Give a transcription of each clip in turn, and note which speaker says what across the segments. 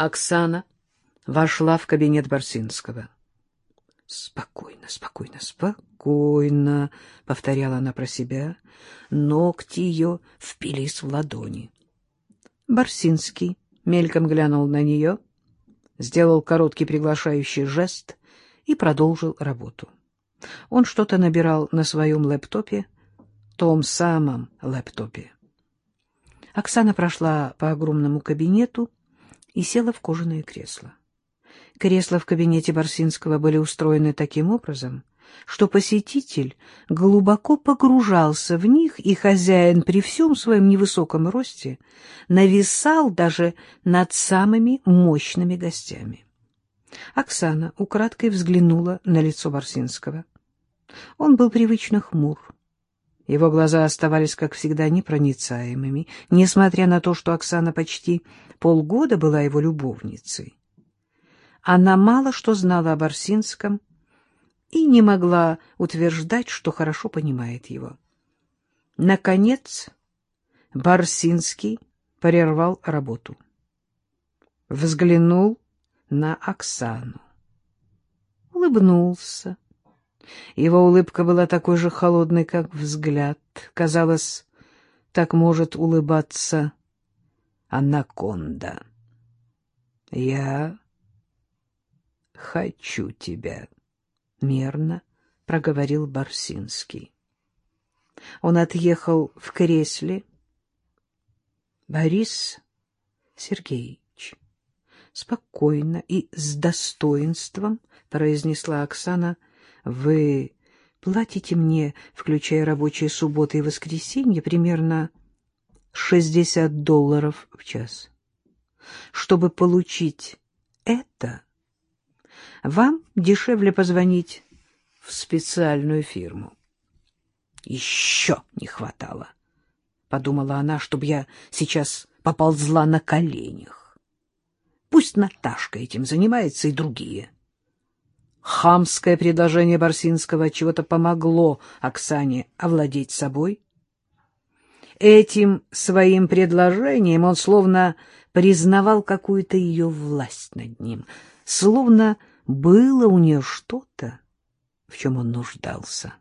Speaker 1: Оксана вошла в кабинет Барсинского. «Спокойно, спокойно, спокойно», — повторяла она про себя. Ногти ее впились в ладони. Барсинский мельком глянул на нее, сделал короткий приглашающий жест и продолжил работу. Он что-то набирал на своем лэптопе, том самом лэптопе. Оксана прошла по огромному кабинету и села в кожаное кресло. Кресла в кабинете Барсинского были устроены таким образом, что посетитель глубоко погружался в них, и хозяин при всем своем невысоком росте нависал даже над самыми мощными гостями. Оксана украдкой взглянула на лицо Барсинского. Он был привычно хмур. Его глаза оставались, как всегда, непроницаемыми, несмотря на то, что Оксана почти полгода была его любовницей. Она мало что знала о Барсинском и не могла утверждать, что хорошо понимает его. Наконец, Барсинский прервал работу. Взглянул на Оксану. Улыбнулся. Его улыбка была такой же холодной, как взгляд. Казалось, так может улыбаться анаконда. «Я хочу тебя», — мерно проговорил Барсинский. Он отъехал в кресле. «Борис Сергеевич», — спокойно и с достоинством произнесла Оксана, — «вы платите мне, включая рабочие субботы и воскресенья, примерно $60 в час. Чтобы получить это, вам дешевле позвонить в специальную фирму». «Еще не хватало», — подумала она, — «чтобы я сейчас поползла на коленях. Пусть Наташка этим занимается и другие». Хамское предложение Барсинского чего-то помогло Оксане овладеть собой. Этим своим предложением он словно признавал какую-то ее власть над ним, словно было у нее что-то, в чем он нуждался.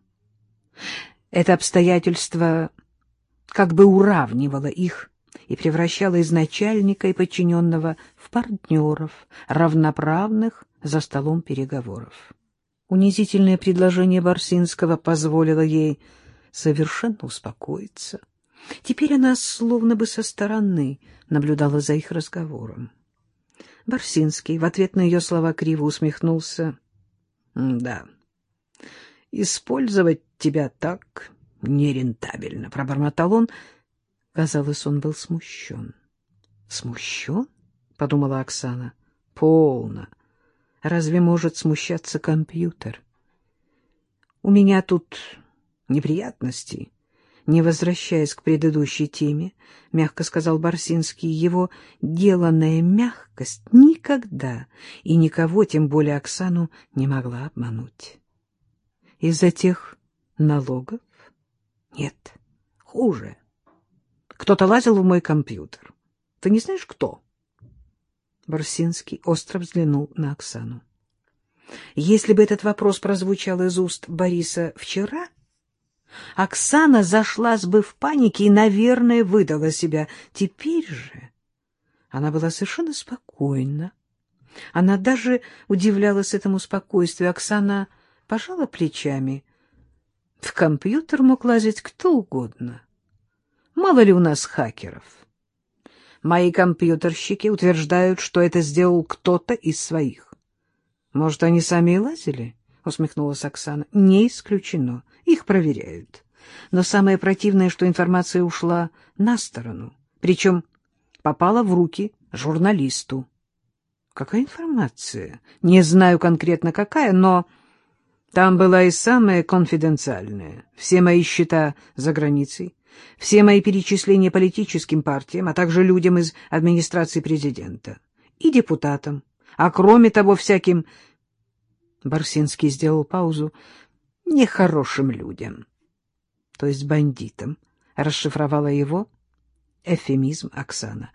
Speaker 1: Это обстоятельство как бы уравнивало их и превращало из начальника и подчиненного в партнеров, равноправных за столом переговоров. Унизительное предложение Барсинского позволило ей совершенно успокоиться. Теперь она словно бы со стороны наблюдала за их разговором. Барсинский в ответ на ее слова криво усмехнулся. «Да, использовать тебя так нерентабельно», — пробормотал он. Казалось, он был смущен. «Смущен?» — подумала Оксана. «Полно. Разве может смущаться компьютер? У меня тут неприятности». Не возвращаясь к предыдущей теме, мягко сказал Барсинский, его деланная мягкость никогда и никого, тем более Оксану, не могла обмануть. Из-за тех налогов? Нет, хуже. Кто-то лазил в мой компьютер. Ты не знаешь, кто? Барсинский остро взглянул на Оксану. Если бы этот вопрос прозвучал из уст Бориса вчера, Оксана зашлась бы в панике и, наверное, выдала себя. Теперь же она была совершенно спокойна. Она даже удивлялась этому спокойствию. Оксана пожала плечами. В компьютер мог лазить кто угодно. Мало ли у нас хакеров. Мои компьютерщики утверждают, что это сделал кто-то из своих. Может, они сами и лазили? — усмехнулась Оксана. — Не исключено. Их проверяют. Но самое противное, что информация ушла на сторону, причем попала в руки журналисту. — Какая информация? Не знаю конкретно какая, но там была и самая конфиденциальная. Все мои счета за границей, все мои перечисления политическим партиям, а также людям из администрации президента и депутатам, а кроме того всяким... Барсинский сделал паузу. Нехорошим людям, то есть бандитам, расшифровала его эвфемизм Оксана.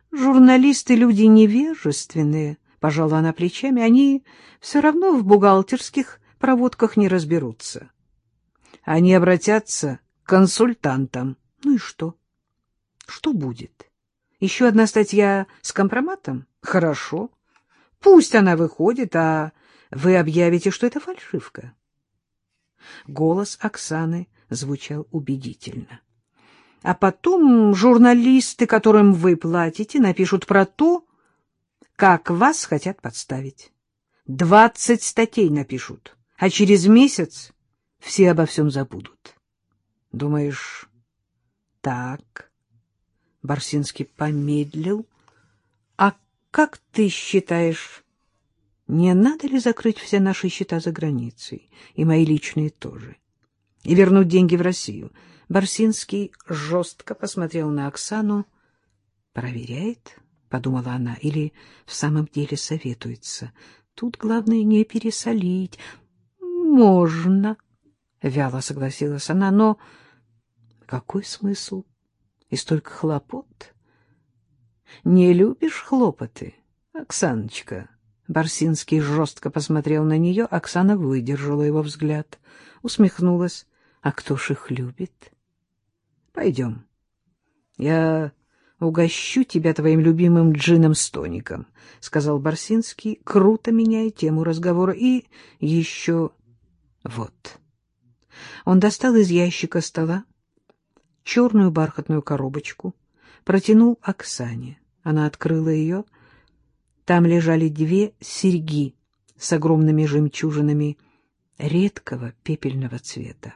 Speaker 1: Журналисты — люди невежественные, — пожала она плечами, — они все равно в бухгалтерских проводках не разберутся. Они обратятся к консультантам. Ну и что? Что будет? Еще одна статья с компроматом? Хорошо. Пусть она выходит, а вы объявите, что это фальшивка. Голос Оксаны звучал убедительно. А потом журналисты, которым вы платите, напишут про то, как вас хотят подставить. 20 статей напишут, а через месяц все обо всем забудут. Думаешь, так? Барсинский помедлил. А как ты считаешь, не надо ли закрыть все наши счета за границей, и мои личные тоже, и вернуть деньги в Россию? Барсинский жестко посмотрел на Оксану. «Проверяет?» — подумала она, — или в самом деле советуется. Тут главное не пересолить. «Можно», — вяло согласилась она, — «но какой смысл? И столько хлопот». «Не любишь хлопоты, Оксаночка?» Барсинский жестко посмотрел на нее. Оксана выдержала его взгляд, усмехнулась. «А кто ж их любит?» «Пойдем. Я угощу тебя твоим любимым джином с тоником», — сказал Барсинский, круто меняя тему разговора. «И еще вот». Он достал из ящика стола черную бархатную коробочку, протянул Оксане. Она открыла ее. Там лежали 2 серьги с огромными жемчужинами редкого пепельного цвета.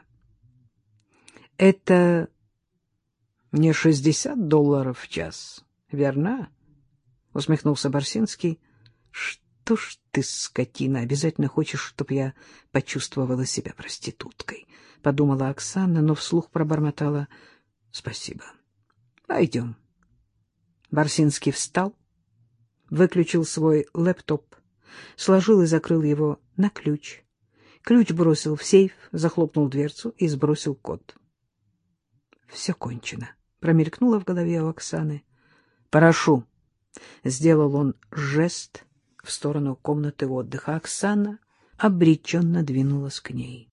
Speaker 1: «Это не $60 в час, верно?» — усмехнулся Барсинский. «Что ж ты, скотина, обязательно хочешь, чтобы я почувствовала себя проституткой?» — подумала Оксана, но вслух пробормотала: «Спасибо. Пойдем». Барсинский встал, выключил свой лэптоп, сложил и закрыл его на ключ. Ключ бросил в сейф, захлопнул дверцу и сбросил код. «Все кончено», — промелькнуло в голове у Оксаны. «Прошу», — сделал он жест в сторону комнаты отдыха. Оксана обреченно двинулась к ней.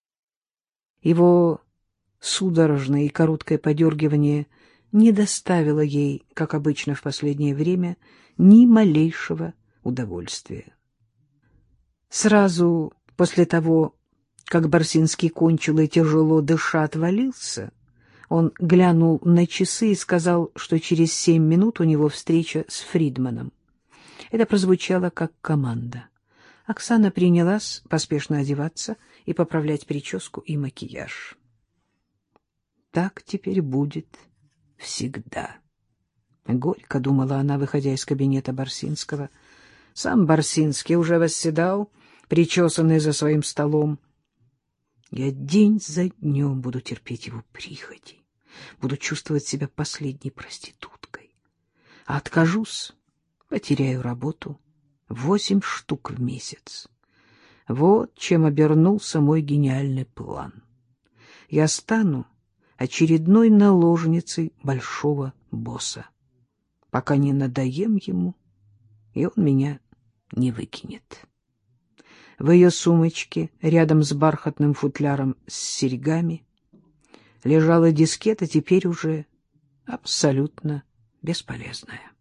Speaker 1: Его судорожное и короткое подергивание не доставило ей, как обычно в последнее время, ни малейшего удовольствия. Сразу после того, как Барсинский кончил и тяжело дыша отвалился, он глянул на часы и сказал, что через 7 минут у него встреча с Фридманом. Это прозвучало как команда. Оксана принялась поспешно одеваться и поправлять прическу и макияж. «Так теперь будет всегда». Горько думала она, выходя из кабинета Барсинского. Сам Барсинский уже восседал, причесанный за своим столом. «Я день за днем буду терпеть его прихоти, буду чувствовать себя последней проституткой. А откажусь, потеряю работу, 8 штук в месяц. Вот чем обернулся мой гениальный план. Я стану очередной наложницей большого босса, пока не надоем ему, и он меня не выкинет». В ее сумочке, рядом с бархатным футляром с серьгами, лежала дискета, теперь уже абсолютно бесполезная.